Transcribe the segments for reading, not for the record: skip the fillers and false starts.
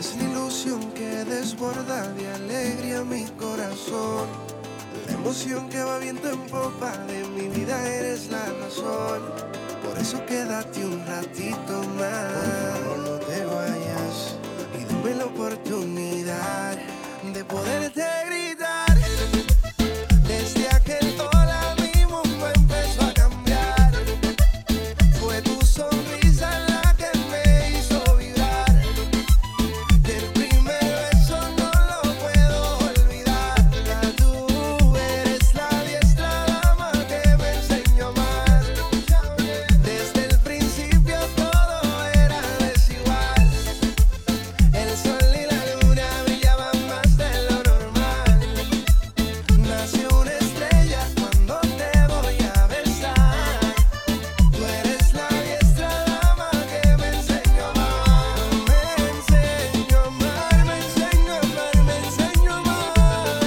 Es la ilusión que desborda de alegría mi corazón. La emoción que va viento en popa de mi vida, eres la razón. Por eso quédate un ratito más. Por favor, no te vayas y dame la oportunidad de poderte gritar. Desde aquel hola mi mundo empezó a cambiar. Fue tu sonrisa la que me hizo vibrar. Del primer beso no lo puedo olvidar. Tú eres la diestra dama que me enseñó a amar. Desde el principio todo era desigual. El sol y la luna brillaban más de lo normal. Nació una estrella cuando te voy a besar. Tú eres la diestra dama que me enseñó a amar. Me enseñó a amar, me enseñó a amar, me enseñó a amar.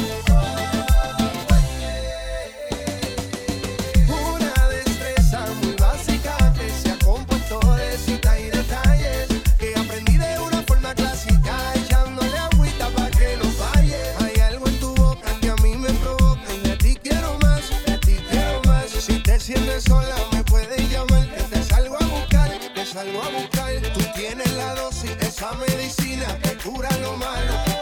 Una destreza muy básica que se ha compuesto de cita y detalles, que aprendí de una forma clásica, echándole agüita pa' que no falle. Hay algo en tu boca que a mí me provoca y de ti quiero más, de ti quiero más. Si te sientes sola me puedes llamar, que te salgo a buscar, te salgo a buscar. Tú tienes la dosis, esa medicina que cura lo malo.